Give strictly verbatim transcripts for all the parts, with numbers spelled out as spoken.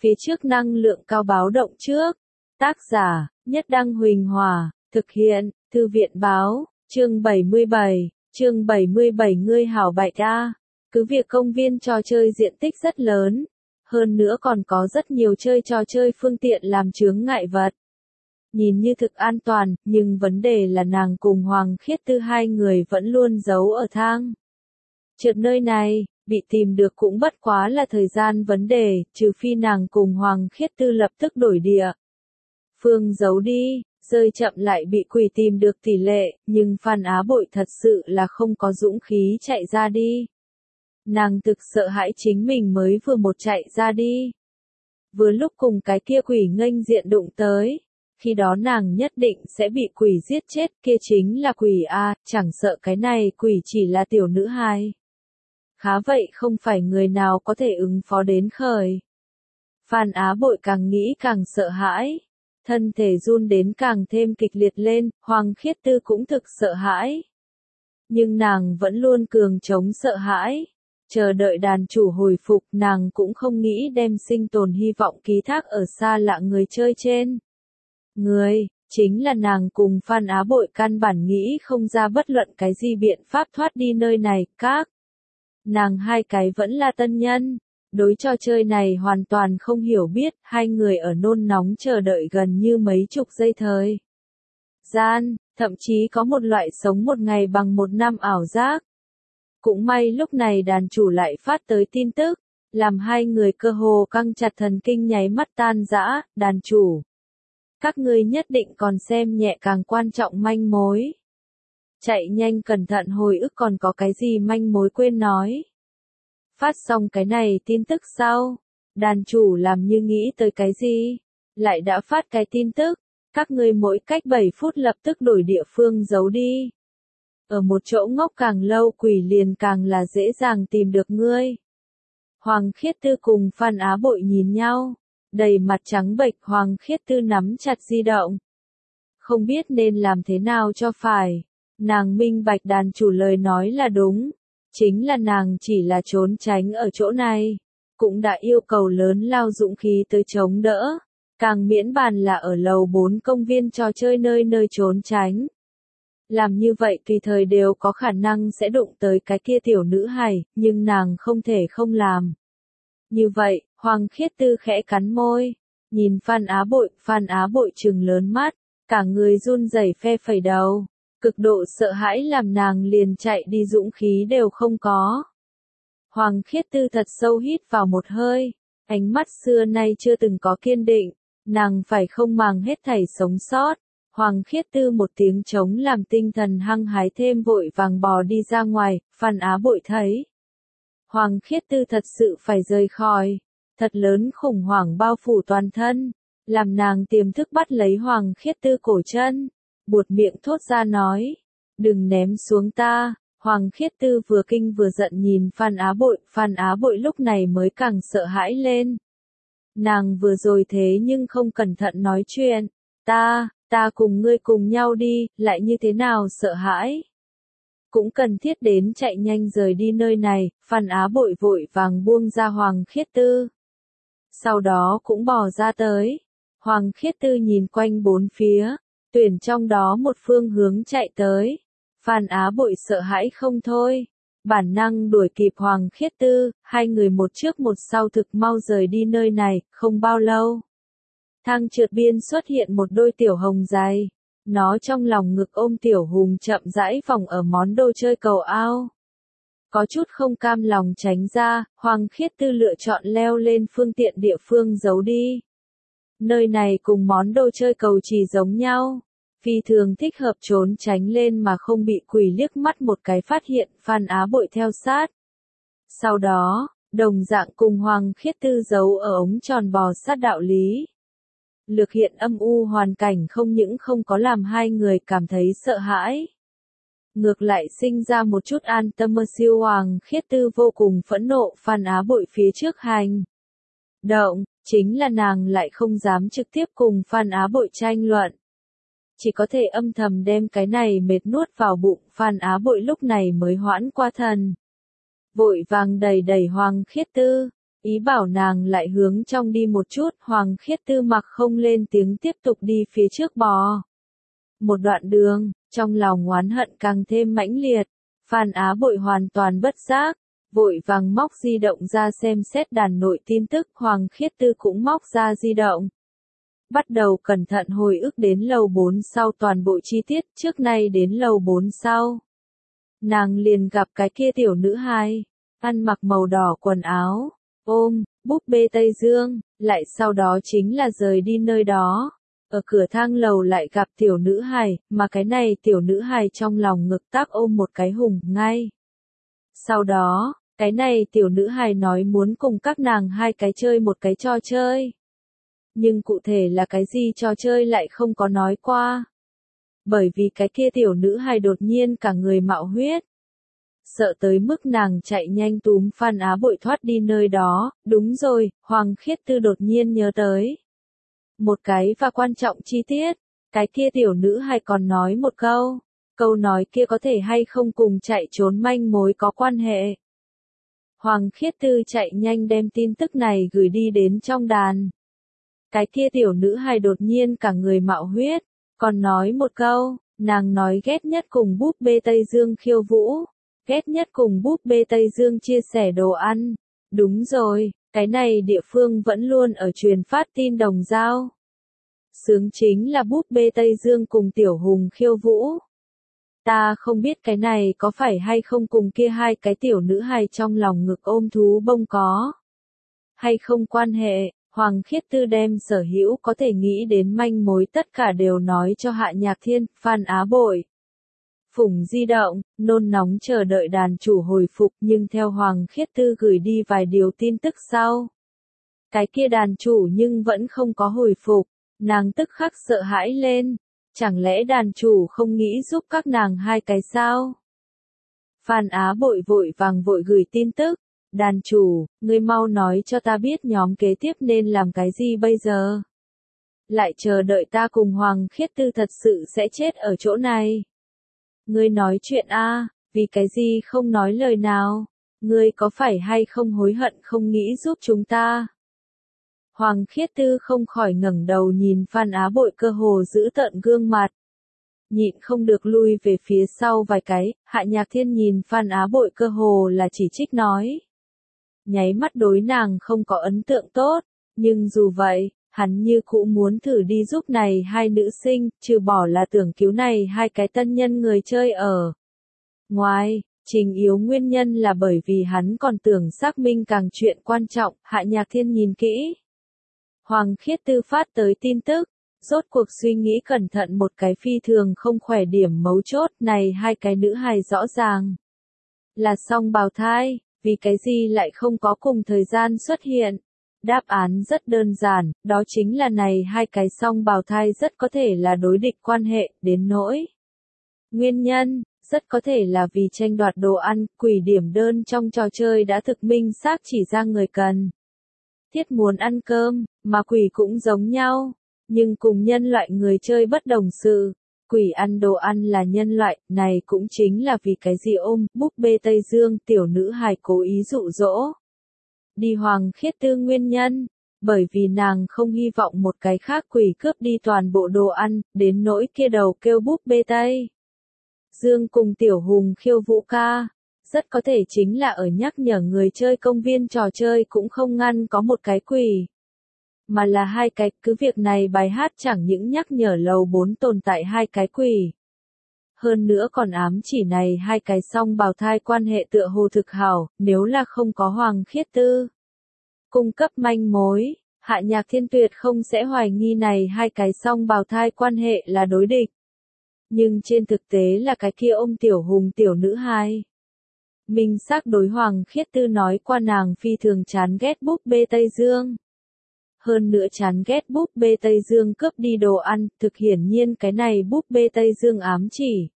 phía trước năng lượng cao báo động trước. Tác giả, Nhất Đăng Huỳnh Hòa, thực hiện, Thư viện báo, chương bảy mươi bảy, chương bảy mươi bảy ngươi hảo bạch a. Cứ việc công viên trò chơi diện tích rất lớn, hơn nữa còn có rất nhiều chơi trò chơi phương tiện làm chướng ngại vật. Nhìn như thực an toàn, nhưng vấn đề là nàng cùng Hoàng Khiết Tư hai người vẫn luôn giấu ở thang. Trượt nơi này, bị tìm được cũng bất quá là thời gian vấn đề, trừ phi nàng cùng Hoàng Khiết Tư lập tức đổi địa phương giấu đi, rơi chậm lại bị quỷ tìm được tỷ lệ, nhưng Phan Á Bội thật sự là không có dũng khí chạy ra đi. Nàng thực sợ hãi chính mình mới vừa một chạy ra đi. Vừa lúc cùng cái kia quỷ nghênh diện đụng tới, khi đó nàng nhất định sẽ bị quỷ giết chết, kia chính là quỷ a, chẳng sợ cái này quỷ chỉ là tiểu nữ hài. Khá vậy không phải người nào có thể ứng phó đến khởi. Phan Á Bội càng nghĩ càng sợ hãi, thân thể run đến càng thêm kịch liệt lên, Hoàng Khiết Tư cũng thực sợ hãi. Nhưng nàng vẫn luôn cường chống sợ hãi, chờ đợi đàn chủ hồi phục, nàng cũng không nghĩ đem sinh tồn hy vọng ký thác ở xa lạ người chơi trên. Người, chính là nàng cùng Phan Á Bội căn bản nghĩ không ra bất luận cái gì biện pháp thoát đi nơi này, các. Nàng hai cái vẫn là tân nhân, đối trò chơi này hoàn toàn không hiểu biết, hai người ở nôn nóng chờ đợi gần như mấy chục giây thời gian, thậm chí có một loại sống một ngày bằng một năm ảo giác. Cũng may lúc này đàn chủ lại phát tới tin tức, làm hai người cơ hồ căng chặt thần kinh nháy mắt tan rã, đàn chủ. Các ngươi nhất định còn xem nhẹ càng quan trọng manh mối. Chạy nhanh cẩn thận hồi ức còn có cái gì manh mối quên nói. Phát xong cái này tin tức sau, đàn chủ làm như nghĩ tới cái gì, lại đã phát cái tin tức, các ngươi mỗi cách bảy phút lập tức đổi địa phương giấu đi. Ở một chỗ ngốc càng lâu quỷ liền càng là dễ dàng tìm được ngươi. Hoàng Khiết Tư cùng Phan Á Bội nhìn nhau, đầy mặt trắng bệch, Hoàng Khiết Tư nắm chặt di động. Không biết nên làm thế nào cho phải, nàng minh bạch đàn chủ lời nói là đúng, chính là nàng chỉ là trốn tránh ở chỗ này, cũng đã yêu cầu lớn lao dũng khí tới chống đỡ, càng miễn bàn là ở lầu bốn công viên trò chơi nơi nơi trốn tránh. Làm như vậy tùy thời đều có khả năng sẽ đụng tới cái kia tiểu nữ hài, nhưng nàng không thể không làm. Như vậy, Hoàng Khiết Tư khẽ cắn môi, nhìn Phan Á Bội, Phan Á Bội trừng lớn mắt, cả người run rẩy phe phẩy đầu, cực độ sợ hãi làm nàng liền chạy đi dũng khí đều không có. Hoàng Khiết Tư thật sâu hít vào một hơi, ánh mắt xưa nay chưa từng có kiên định, nàng phải không màng hết thảy sống sót. Hoàng Khiết Tư một tiếng trống làm tinh thần hăng hái thêm vội vàng bò đi ra ngoài, Phan Á Bội thấy. Hoàng Khiết Tư thật sự phải rời khỏi, thật lớn khủng hoảng bao phủ toàn thân, làm nàng tiềm thức bắt lấy Hoàng Khiết Tư cổ chân, buột miệng thốt ra nói, đừng ném xuống ta. Hoàng Khiết Tư vừa kinh vừa giận nhìn Phan Á Bội, Phan Á Bội lúc này mới càng sợ hãi lên. Nàng vừa rồi thế nhưng không cẩn thận nói chuyện, ta, ta cùng ngươi cùng nhau đi, lại như thế nào sợ hãi. Cũng cần thiết đến chạy nhanh rời đi nơi này, Phan Á Bội vội vàng buông ra Hoàng Khiết Tư. Sau đó cũng bỏ ra tới. Hoàng Khiết Tư nhìn quanh bốn phía, tuyển trong đó một phương hướng chạy tới. Phan Á Bội sợ hãi không thôi. Bản năng đuổi kịp Hoàng Khiết Tư, hai người một trước một sau thực mau rời đi nơi này, không bao lâu. Thang trượt biên xuất hiện một đôi tiểu hồng dài. Nó trong lòng ngực ôm tiểu hùng chậm rãi vòng ở món đồ chơi cầu ao. Có chút không cam lòng tránh ra, Hoàng Khiết Tư lựa chọn leo lên phương tiện địa phương giấu đi. Nơi này cùng món đồ chơi cầu chỉ giống nhau. Phi thường thích hợp trốn tránh lên mà không bị quỷ liếc mắt một cái phát hiện, Phan Á Bội theo sát. Sau đó, đồng dạng cùng Hoàng Khiết Tư giấu ở ống tròn bò sát đạo lý. Lược hiện âm u hoàn cảnh không những không có làm hai người cảm thấy sợ hãi. Ngược lại sinh ra một chút an tâm. Siêu Hoàng Khiết Tư vô cùng phẫn nộ, Phan Á Bội phía trước hành động, chính là nàng lại không dám trực tiếp cùng Phan Á Bội tranh luận. Chỉ có thể âm thầm đem cái này mệt nuốt vào bụng, Phan Á Bội lúc này mới hoãn qua thần. Vội vàng đẩy đẩy Hoàng Khiết Tư, ý bảo nàng lại hướng trong đi một chút, Hoàng Khiết Tư mặc không lên tiếng tiếp tục đi phía trước bò. Một đoạn đường, trong lòng oán hận càng thêm mãnh liệt, Phan Á Bội hoàn toàn bất giác, vội vàng móc di động ra xem xét đàn nội tin tức, Hoàng Khiết Tư cũng móc ra di động. Bắt đầu cẩn thận hồi ức đến lầu bốn sau toàn bộ chi tiết, trước nay đến lầu bốn sau. Nàng liền gặp cái kia tiểu nữ hài, ăn mặc màu đỏ quần áo, ôm, búp bê Tây Dương, lại sau đó chính là rời đi nơi đó. Ở cửa thang lầu lại gặp tiểu nữ hài, mà cái này tiểu nữ hài trong lòng ngực tác ôm một cái hùng, ngay. Sau đó, cái này tiểu nữ hài nói muốn cùng các nàng hai cái chơi một cái trò chơi. Nhưng cụ thể là cái gì trò chơi lại không có nói qua. Bởi vì cái kia tiểu nữ hài đột nhiên cả người mạo huyết. Sợ tới mức nàng chạy nhanh túm Phan Á Bội thoát đi nơi đó, đúng rồi, Hoàng Khiết Tư đột nhiên nhớ tới. Một cái và quan trọng chi tiết, cái kia tiểu nữ hài còn nói một câu, câu nói kia có thể hay không cùng chạy trốn manh mối có quan hệ. Hoàng Khiết Tư chạy nhanh đem tin tức này gửi đi đến trong đàn. Cái kia tiểu nữ hài đột nhiên cả người mạo huyết, còn nói một câu, nàng nói ghét nhất cùng búp bê Tây Dương khiêu vũ, ghét nhất cùng búp bê Tây Dương chia sẻ đồ ăn. Đúng rồi, cái này địa phương vẫn luôn ở truyền phát tin đồng dao. Sướng chính là búp bê Tây Dương cùng tiểu hùng khiêu vũ. Ta không biết cái này có phải hay không cùng kia hai cái tiểu nữ hài trong lòng ngực ôm thú bông có hay không quan hệ. Hoàng Khiết Tư đem sở hữu có thể nghĩ đến manh mối tất cả đều nói cho Hạ Nhạc Thiên, Phan Á Bội. Phùng di động, nôn nóng chờ đợi đàn chủ hồi phục, nhưng theo Hoàng Khiết Tư gửi đi vài điều tin tức sau. Cái kia đàn chủ nhưng vẫn không có hồi phục, nàng tức khắc sợ hãi lên, chẳng lẽ đàn chủ không nghĩ giúp các nàng hai cái sao? Phan Á Bội vội vàng vội gửi tin tức. Đàn chủ, ngươi mau nói cho ta biết nhóm kế tiếp nên làm cái gì bây giờ? Lại chờ đợi ta cùng Hoàng Khiết Tư thật sự sẽ chết ở chỗ này. Ngươi nói chuyện a, vì cái gì không nói lời nào? Ngươi có phải hay không hối hận không nghĩ giúp chúng ta? Hoàng Khiết Tư không khỏi ngẩng đầu nhìn Phan Á Bội cơ hồ giữ tợn gương mặt. Nhịn không được lui về phía sau vài cái, Hạ Nhạc Thiên nhìn Phan Á Bội cơ hồ là chỉ trích nói. Nháy mắt đối nàng không có ấn tượng tốt, nhưng dù vậy, hắn như cũ muốn thử đi giúp này hai nữ sinh, trừ bỏ là tưởng cứu này hai cái tân nhân người chơi ở. Ngoài, trình yếu nguyên nhân là bởi vì hắn còn tưởng xác minh càng chuyện quan trọng, Hạ Nhạc Thiên nhìn kỹ. Hoàng Khiết Tư phát tới tin tức, rốt cuộc suy nghĩ cẩn thận một cái phi thường không khỏe điểm mấu chốt này hai cái nữ hài rõ ràng. Là song bào thai. Vì cái gì lại không có cùng thời gian xuất hiện? Đáp án rất đơn giản, đó chính là này hai cái song bào thai rất có thể là đối địch quan hệ, đến nỗi. Nguyên nhân, rất có thể là vì tranh đoạt đồ ăn, quỷ điểm đơn trong trò chơi đã thực minh xác chỉ ra người cần. Thiết muốn ăn cơm, mà quỷ cũng giống nhau, nhưng cùng nhân loại người chơi bất đồng sự. Quỷ ăn đồ ăn là nhân loại, này cũng chính là vì cái gì ôm, búp bê Tây Dương, tiểu nữ hài cố ý dụ dỗ. Đi Hoàng Khiết Tư nguyên nhân, bởi vì nàng không hy vọng một cái khác quỷ cướp đi toàn bộ đồ ăn, đến nỗi kia đầu kêu búp bê Tây Dương cùng tiểu hùng khiêu vũ ca, rất có thể chính là ở nhắc nhở người chơi công viên trò chơi cũng không ngăn có một cái quỷ. Mà là hai cái, cứ việc này bài hát chẳng những nhắc nhở lầu bốn tồn tại hai cái quỷ. Hơn nữa còn ám chỉ này hai cái song bào thai quan hệ tựa hồ thực hảo, nếu là không có Hoàng Khiết Tư. Cung cấp manh mối, Hạ Nhạc Thiên tuyệt không sẽ hoài nghi này hai cái song bào thai quan hệ là đối địch. Nhưng trên thực tế là cái kia ôm tiểu hùng tiểu nữ hai. Minh xác đối Hoàng Khiết Tư nói qua nàng phi thường chán ghét búp bê Tây Dương. Hơn nữa chán ghét búp bê Tây Dương cướp đi đồ ăn, thực hiển nhiên cái này búp bê Tây Dương ám chỉ.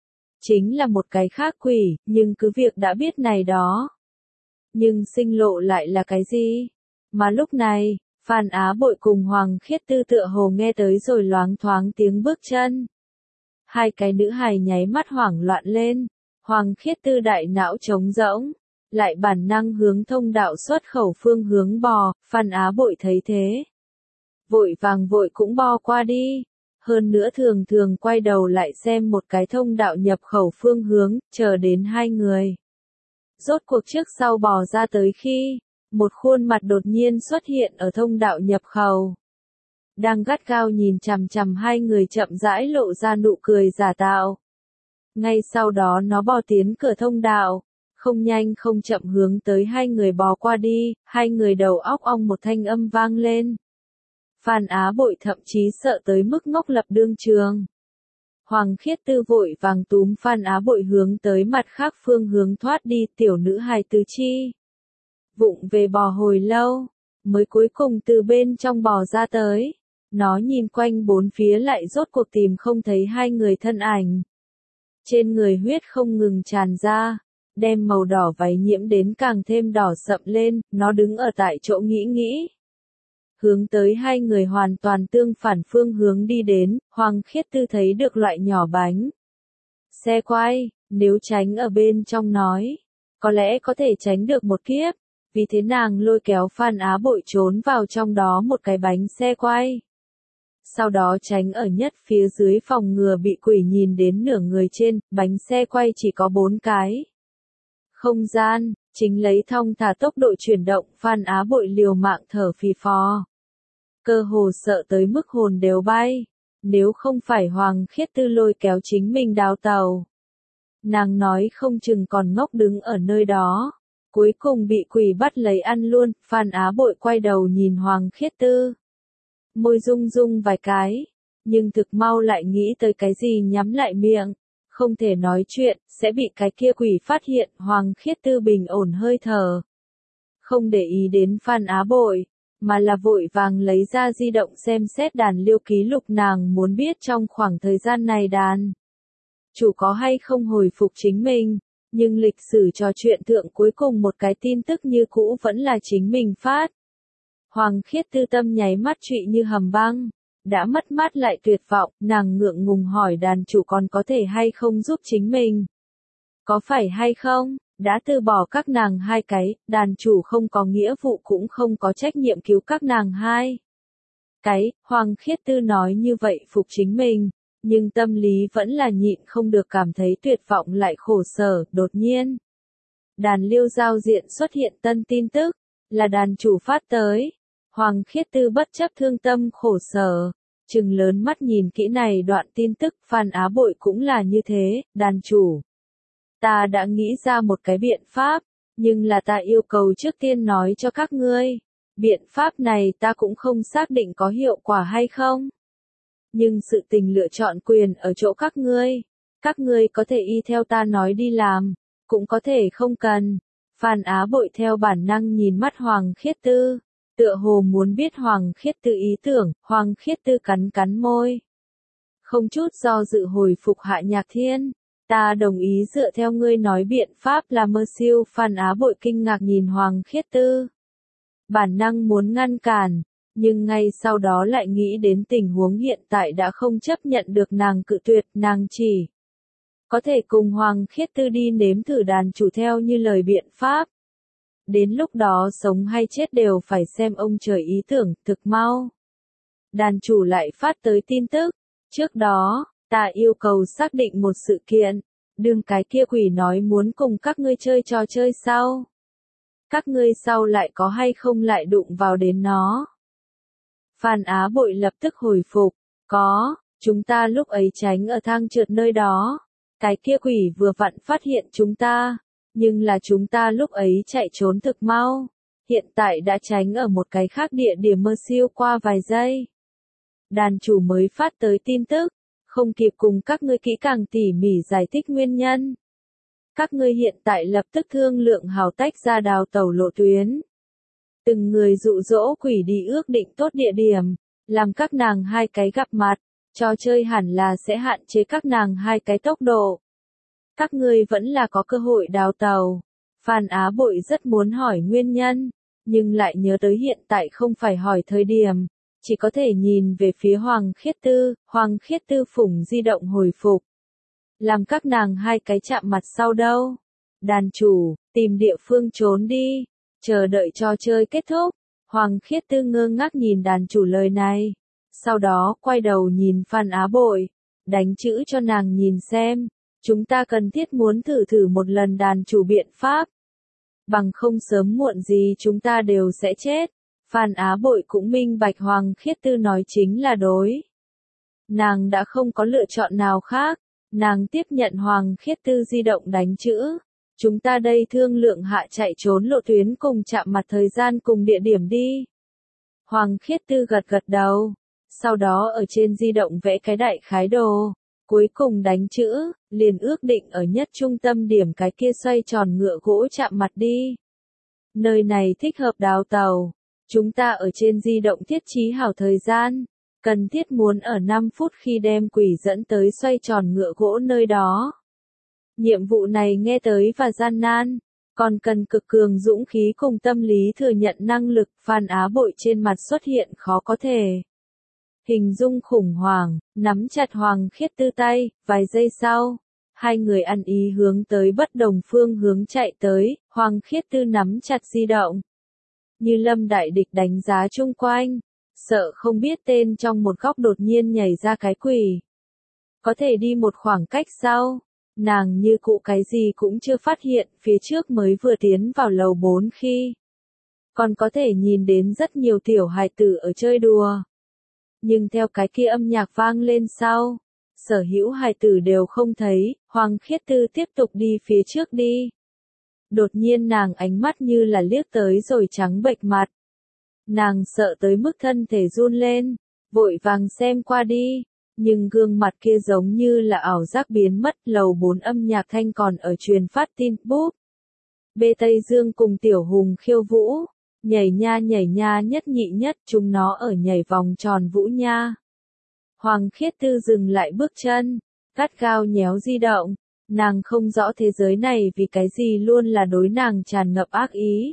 Chính là một cái khác quỷ, nhưng cứ việc đã biết này đó. Nhưng sinh lộ lại là cái gì? Mà lúc này, Phan Á Bội cùng Hoàng Khiết Tư tựa hồ nghe tới rồi loáng thoáng tiếng bước chân. Hai cái nữ hài nháy mắt hoảng loạn lên, Hoàng Khiết Tư đại não trống rỗng, lại bản năng hướng thông đạo xuất khẩu phương hướng bò, Phan Á Bội thấy thế. Vội vàng vội cũng bò qua đi. Hơn nữa thường thường quay đầu lại xem một cái thông đạo nhập khẩu phương hướng, chờ đến hai người. Rốt cuộc trước sau bò ra tới khi, một khuôn mặt đột nhiên xuất hiện ở thông đạo nhập khẩu. Đang gắt gao nhìn chằm chằm hai người chậm rãi lộ ra nụ cười giả tạo. Ngay sau đó nó bò tiến cửa thông đạo, không nhanh không chậm hướng tới hai người bò qua đi, hai người đầu óc ong một thanh âm vang lên. Phan Á Bội thậm chí sợ tới mức ngốc lập đương trường. Hoàng Khiết Tư vội vàng túm Phan Á Bội hướng tới mặt khác phương hướng thoát đi, tiểu nữ hài tứ chi. Vụng về bò hồi lâu, mới cuối cùng từ bên trong bò ra tới. Nó nhìn quanh bốn phía lại rốt cuộc tìm không thấy hai người thân ảnh. Trên người huyết không ngừng tràn ra, đem màu đỏ váy nhiễm đến càng thêm đỏ sậm lên, nó đứng ở tại chỗ nghĩ nghĩ. Hướng tới hai người hoàn toàn tương phản phương hướng đi đến, Hoàng Khiết Tư thấy được loại nhỏ bánh xe quay, nếu tránh ở bên trong nói, có lẽ có thể tránh được một kiếp, vì thế nàng lôi kéo Phan Á Bội trốn vào trong đó một cái bánh xe quay. Sau đó tránh ở nhất phía dưới phòng ngừa bị quỷ nhìn đến nửa người trên, bánh xe quay chỉ có bốn cái. Không gian, chính lấy thong thả tốc độ chuyển động, Phan Á Bội liều mạng thở phì phò. Cơ hồ sợ tới mức hồn đều bay, nếu không phải Hoàng Khiết Tư lôi kéo chính mình đào tàu. Nàng nói không chừng còn ngốc đứng ở nơi đó, cuối cùng bị quỷ bắt lấy ăn luôn, Phan Á Bội quay đầu nhìn Hoàng Khiết Tư. Môi rung rung vài cái, nhưng thực mau lại nghĩ tới cái gì nhắm lại miệng, không thể nói chuyện, sẽ bị cái kia quỷ phát hiện, Hoàng Khiết Tư bình ổn hơi thở. Không để ý đến Phan Á Bội, mà là vội vàng lấy ra di động xem xét đàn liêu ký lục, nàng muốn biết trong khoảng thời gian này đàn chủ có hay không hồi phục chính mình, nhưng lịch sử trò chuyện thượng cuối cùng một cái tin tức như cũ vẫn là chính mình phát. Hoàng Khiết Tư tâm nháy mắt trụy như hầm băng, đã mất mát lại tuyệt vọng, nàng ngượng ngùng hỏi đàn chủ còn có thể hay không giúp chính mình. Có phải hay không, đã từ bỏ các nàng hai cái, đàn chủ không có nghĩa vụ cũng không có trách nhiệm cứu các nàng hai cái, Hoàng Khiết Tư nói như vậy phục chính mình, nhưng tâm lý vẫn là nhịn không được cảm thấy tuyệt vọng lại khổ sở, đột nhiên. Đàn liêu giao diện xuất hiện tân tin tức, là đàn chủ phát tới. Hoàng Khiết Tư bất chấp thương tâm khổ sở, trừng lớn mắt nhìn kỹ này đoạn tin tức, Phan Á Bội cũng là như thế, đàn chủ. Ta đã nghĩ ra một cái biện pháp, nhưng là ta yêu cầu trước tiên nói cho các ngươi. Biện pháp này ta cũng không xác định có hiệu quả hay không. Nhưng sự tình lựa chọn quyền ở chỗ các ngươi. Các ngươi có thể y theo ta nói đi làm, cũng có thể không cần. Phan Á Bội theo bản năng nhìn mắt Hoàng Khiết Tư, tựa hồ muốn biết Hoàng Khiết Tư ý tưởng, Hoàng Khiết Tư cắn cắn môi. Không chút do dự hồi phục Hạ Nhạc Thiên. Ta đồng ý dựa theo ngươi nói biện pháp là mơ siêu, Phan Á Bội kinh ngạc nhìn Hoàng Khiết Tư. Bản năng muốn ngăn cản, nhưng ngay sau đó lại nghĩ đến tình huống hiện tại đã không chấp nhận được nàng cự tuyệt, nàng chỉ có thể cùng Hoàng Khiết Tư đi nếm thử đàn chủ theo như lời biện pháp. Đến lúc đó sống hay chết đều phải xem ông trời ý tưởng, thực mau. Đàn chủ lại phát tới tin tức, trước đó, ta yêu cầu xác định một sự kiện, đừng cái kia quỷ nói muốn cùng các ngươi chơi trò chơi sau. Các ngươi sau lại có hay không lại đụng vào đến nó. Phan Á Bội lập tức hồi phục, có, chúng ta lúc ấy tránh ở thang trượt nơi đó. Cái kia quỷ vừa vặn phát hiện chúng ta, nhưng là chúng ta lúc ấy chạy trốn thực mau. Hiện tại đã tránh ở một cái khác địa điểm mơ siêu qua vài giây. Đàn chủ mới phát tới tin tức, không kịp cùng các ngươi kỹ càng tỉ mỉ giải thích nguyên nhân. Các ngươi hiện tại lập tức thương lượng hào tách ra đào tẩu lộ tuyến. Từng người dụ dỗ quỷ đi ước định tốt địa điểm, làm các nàng hai cái gặp mặt, trò chơi hẳn là sẽ hạn chế các nàng hai cái tốc độ. Các ngươi vẫn là có cơ hội đào tàu. Phan Á Bội rất muốn hỏi nguyên nhân, nhưng lại nhớ tới hiện tại không phải hỏi thời điểm, chỉ có thể nhìn về phía Hoàng Khiết Tư, Hoàng Khiết Tư phủng di động hồi phục. Làm các nàng hai cái chạm mặt sau đâu. Đàn chủ, tìm địa phương trốn đi, chờ đợi trò chơi kết thúc. Hoàng Khiết Tư ngơ ngác nhìn đàn chủ lời này. Sau đó quay đầu nhìn Phan Á Bội, đánh chữ cho nàng nhìn xem. Chúng ta cần thiết muốn thử thử một lần đàn chủ biện pháp. Bằng không sớm muộn gì chúng ta đều sẽ chết. Phan Á Bội cũng minh bạch Hoàng Khiết Tư nói chính là đối. Nàng đã không có lựa chọn nào khác. Nàng tiếp nhận Hoàng Khiết Tư di động đánh chữ. Chúng ta đây thương lượng hạ chạy trốn lộ tuyến cùng chạm mặt thời gian cùng địa điểm đi. Hoàng Khiết Tư gật gật đầu. Sau đó ở trên di động vẽ cái đại khái đồ. Cuối cùng đánh chữ, liền ước định ở nhất trung tâm điểm cái kia xoay tròn ngựa gỗ chạm mặt đi. Nơi này thích hợp đào tàu. Chúng ta ở trên di động thiết trí hảo thời gian. Cần thiết muốn ở năm phút khi đem quỷ dẫn tới xoay tròn ngựa gỗ nơi đó. Nhiệm vụ này nghe tới và gian nan, còn cần cực cường dũng khí cùng tâm lý thừa nhận năng lực. Phan Á Bội trên mặt xuất hiện khó có thể hình dung khủng hoảng, nắm chặt Hoàng Khiết Tư tay, vài giây sau, hai người ăn ý hướng tới bất đồng phương hướng chạy tới. Hoàng Khiết Tư nắm chặt di động, như lâm đại địch đánh giá chung quanh, sợ không biết tên trong một góc đột nhiên nhảy ra cái quỷ. Có thể đi một khoảng cách sau, nàng như cụ cái gì cũng chưa phát hiện, phía trước mới vừa tiến vào lầu bốn khi còn có thể nhìn đến rất nhiều tiểu hài tử ở chơi đùa. Nhưng theo cái kia âm nhạc vang lên sau, sở hữu hài tử đều không thấy. Hoàng Khiết Tư tiếp tục đi phía trước đi. Đột nhiên nàng ánh mắt như là liếc tới rồi trắng bệch mặt. Nàng sợ tới mức thân thể run lên, vội vàng xem qua đi, nhưng gương mặt kia giống như là ảo giác biến mất. Lầu bốn âm nhạc thanh còn ở truyền phát tin búp. Bê Tây Dương cùng Tiểu Hùng khiêu vũ, nhảy nha nhảy nha nhất nhị nhất, chúng nó ở nhảy vòng tròn vũ nha. Hoàng Khiết Tư dừng lại bước chân, gắt gao nhéo di động. Nàng không rõ thế giới này vì cái gì luôn là đối nàng tràn ngập ác ý.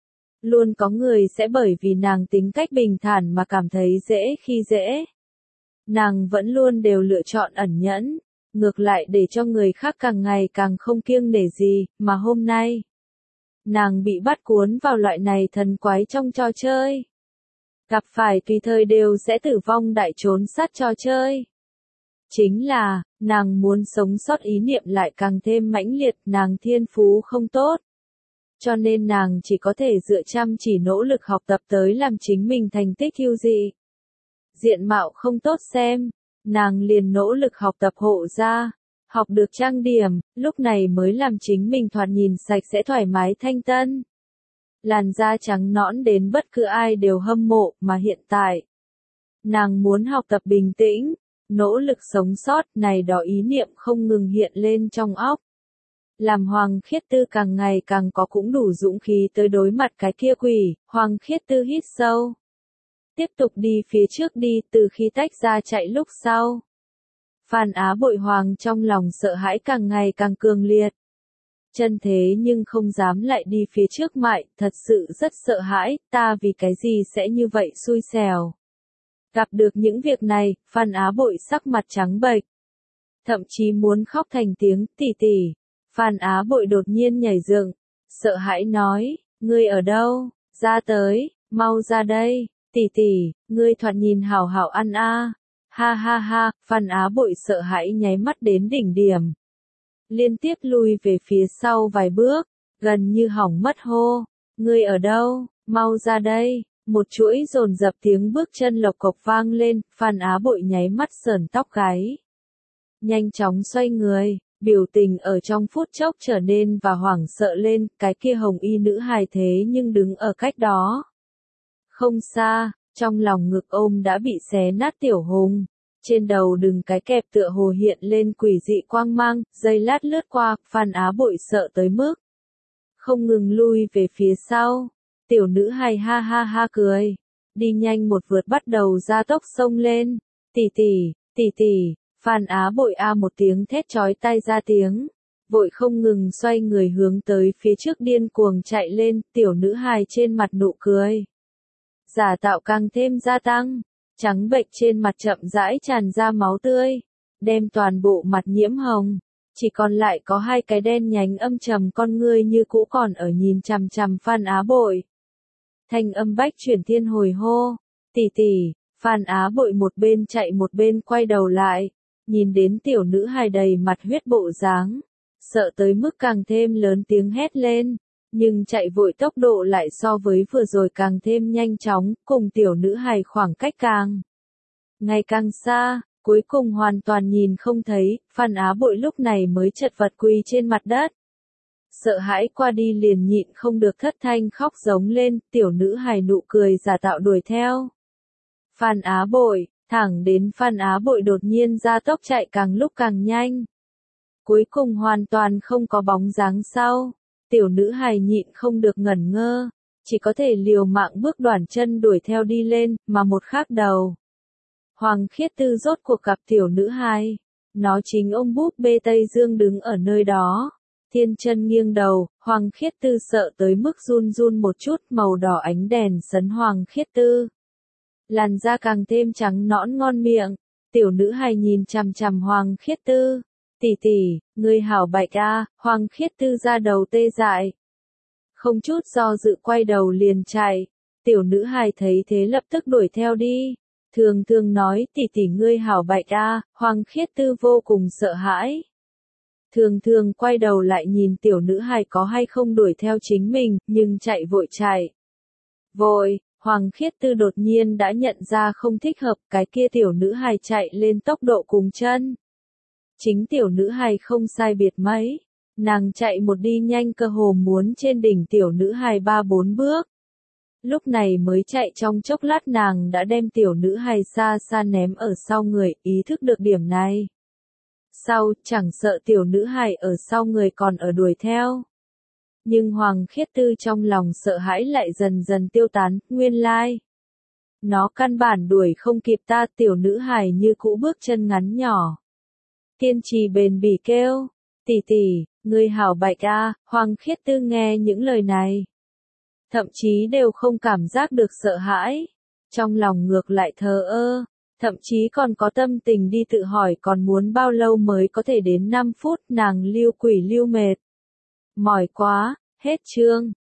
Luôn có người sẽ bởi vì nàng tính cách bình thản mà cảm thấy dễ khi dễ. Nàng vẫn luôn đều lựa chọn ẩn nhẫn, ngược lại để cho người khác càng ngày càng không kiêng nể gì, mà hôm nay nàng bị bắt cuốn vào loại này thần quái trong trò chơi. Gặp phải tùy thời đều sẽ tử vong đại trốn sát trò chơi. Chính là, nàng muốn sống sót ý niệm lại càng thêm mãnh liệt. Nàng thiên phú không tốt, cho nên nàng chỉ có thể dựa chăm chỉ nỗ lực học tập tới làm chính mình thành tích ưu dị. Diện mạo không tốt xem, nàng liền nỗ lực học tập hộ ra, học được trang điểm, lúc này mới làm chính mình thoạt nhìn sạch sẽ thoải mái thanh tân. Làn da trắng nõn đến bất cứ ai đều hâm mộ, mà hiện tại, nàng muốn học tập bình tĩnh, nỗ lực sống sót. Này đó ý niệm không ngừng hiện lên trong óc. Làm Hoàng Khiết Tư càng ngày càng có cũng đủ dũng khí tới đối mặt cái kia quỷ. Hoàng Khiết Tư hít sâu, tiếp tục đi phía trước đi. Từ khi tách ra chạy lúc sau, Phan Á Bội Hoàng trong lòng sợ hãi càng ngày càng cường liệt. Chân thế nhưng không dám lại đi phía trước mại, thật sự rất sợ hãi. Ta vì cái gì sẽ như vậy xui xẻo. Gặp được những việc này, Phan Á Bội sắc mặt trắng bệch, thậm chí muốn khóc thành tiếng. Tỷ tỷ. Phan Á Bội đột nhiên nhảy dựng, sợ hãi nói, ngươi ở đâu, ra tới, mau ra đây, tỷ tỷ, ngươi thoạt nhìn hảo hảo ăn a. Ha ha ha. Phan Á Bội sợ hãi nháy mắt đến đỉnh điểm, liên tiếp lùi về phía sau vài bước, gần như hỏng mất hô, ngươi ở đâu, mau ra đây. Một chuỗi dồn dập tiếng bước chân lộc cộc vang lên. Phan Á Bội nháy mắt sởn tóc gáy, nhanh chóng xoay người, biểu tình ở trong phút chốc trở nên và hoảng sợ lên. Cái kia hồng y nữ hài thế nhưng đứng ở cách đó không xa, trong lòng ngực ôm đã bị xé nát Tiểu Hùng, trên đầu đừng cái kẹp tựa hồ hiện lên quỷ dị quang mang. Giây lát lướt qua, Phan Á Bội sợ tới mức không ngừng lui về phía sau. Tiểu nữ hài ha ha ha cười, đi nhanh một vượt bắt đầu ra tốc xông lên. Tỷ tỷ, tỷ tỷ. Phan Á Bội a một tiếng thét chói tai ra tiếng, vội không ngừng xoay người hướng tới phía trước điên cuồng chạy lên. Tiểu nữ hài trên mặt nụ cười giả tạo càng thêm gia tăng, trắng bệch trên mặt chậm rãi tràn ra máu tươi, đem toàn bộ mặt nhiễm hồng. chỉ còn lại có hai cái đen nhánh âm trầm con ngươi như cũ còn ở nhìn chằm chằm Phan Á Bội. Thanh âm bách chuyển thiên hồi hô, tỷ tỷ. Phan Á Bội một bên chạy một bên quay đầu lại, nhìn đến tiểu nữ hài đầy mặt huyết bộ dáng, sợ tới mức càng thêm lớn tiếng hét lên, nhưng chạy vội tốc độ lại so với vừa rồi càng thêm nhanh chóng, cùng tiểu nữ hài khoảng cách càng ngày càng xa, cuối cùng hoàn toàn nhìn không thấy, Phan Á Bội lúc này mới chật vật quỳ trên mặt đất. Sợ hãi qua đi liền nhịn không được thất thanh khóc giống lên, tiểu nữ hài nụ cười giả tạo đuổi theo. Phan Á Bội, thẳng đến Phan Á Bội đột nhiên ra tốc chạy càng lúc càng nhanh. Cuối cùng hoàn toàn không có bóng dáng sau, tiểu nữ hài nhịn không được ngẩn ngơ, chỉ có thể liều mạng bước đoản chân đuổi theo đi lên, mà một khác đầu. Hoàng Khiết Tư rốt cuộc gặp tiểu nữ hài, nó chính ôm búp bê Tây Dương đứng ở nơi đó. Thiên chân nghiêng đầu, Hoàng Khiết Tư sợ tới mức run run một chút, màu đỏ ánh đèn sấn Hoàng Khiết Tư. Làn da càng thêm trắng nõn ngon miệng, tiểu nữ hài nhìn chằm chằm Hoàng Khiết Tư. Tỷ tỷ, ngươi hảo bạch a, Hoàng Khiết Tư ra đầu tê dại. Không chút do dự quay đầu liền chạy, tiểu nữ hài thấy thế lập tức đuổi theo đi. Thường thường nói tỷ tỷ ngươi hảo bạch a, Hoàng Khiết Tư vô cùng sợ hãi. Thường thường quay đầu lại nhìn tiểu nữ hài có hay không đuổi theo chính mình, nhưng chạy vội chạy. Vội, Hoàng Khiết Tư đột nhiên đã nhận ra không thích hợp, cái kia tiểu nữ hài chạy lên tốc độ cùng chân. Chính tiểu nữ hài không sai biệt mấy, nàng chạy một đi nhanh cơ hồ muốn trên đỉnh tiểu nữ hài ba bốn bước. Lúc này mới chạy trong chốc lát nàng đã đem tiểu nữ hài xa xa ném ở sau người, ý thức được điểm này. Sau, chẳng sợ tiểu nữ hài ở sau người còn ở đuổi theo. Nhưng Hoàng Khiết Tư trong lòng sợ hãi lại dần dần tiêu tán, nguyên lai. Nó căn bản đuổi không kịp ta, tiểu nữ hài như cũ bước chân ngắn nhỏ. Kiên trì bền bỉ kêu, tỷ tỷ, ngươi hảo bạch a, Hoàng Khiết Tư nghe những lời này. Thậm chí đều không cảm giác được sợ hãi, trong lòng ngược lại thờ ơ, thậm chí còn có tâm tình đi tự hỏi còn muốn bao lâu mới có thể đến năm phút, nàng lưu quỷ lưu mệt. Mỏi quá, hết chương.